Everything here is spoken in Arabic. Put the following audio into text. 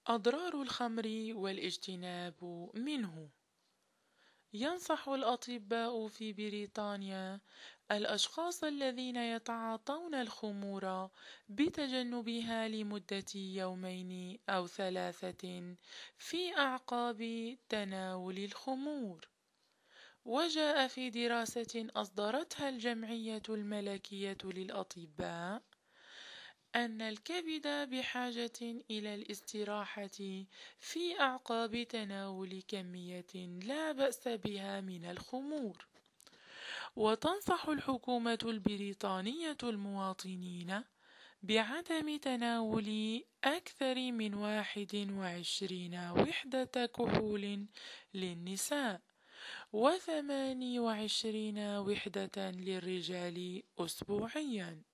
أضرار الخمر والاجتناب منه. ينصح الأطباء في بريطانيا الأشخاص الذين يتعاطون الخمور بتجنبها لمدة يومين أو ثلاثة في أعقاب تناول الخمور. وجاء في دراسة أصدرتها الجمعية الملكية للأطباء أن الكبد بحاجة إلى الاستراحة في أعقاب تناول كمية لا بأس بها من الخمور. وتنصح الحكومة البريطانية المواطنين بعدم تناول أكثر من 21 وحدة كحول للنساء و28 وحدة للرجال أسبوعيا.